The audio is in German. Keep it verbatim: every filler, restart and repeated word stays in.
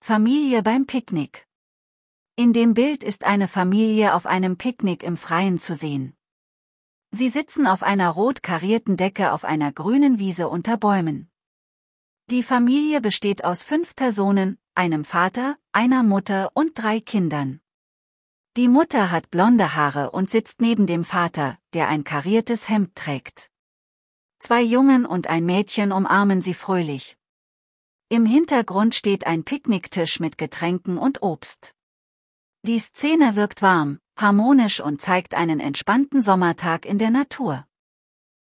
Familie beim Picknick. In dem Bild ist eine Familie auf einem Picknick im Freien zu sehen. Sie sitzen auf einer rot karierten Decke auf einer grünen Wiese unter Bäumen. Die Familie besteht aus fünf Personen, einem Vater, einer Mutter und drei Kindern. Die Mutter hat blonde Haare und sitzt neben dem Vater, der ein kariertes Hemd trägt. Zwei Jungen und ein Mädchen umarmen sie fröhlich. Im Hintergrund steht ein Picknicktisch mit Getränken und Obst. Die Szene wirkt warm, harmonisch und zeigt einen entspannten Sommertag in der Natur.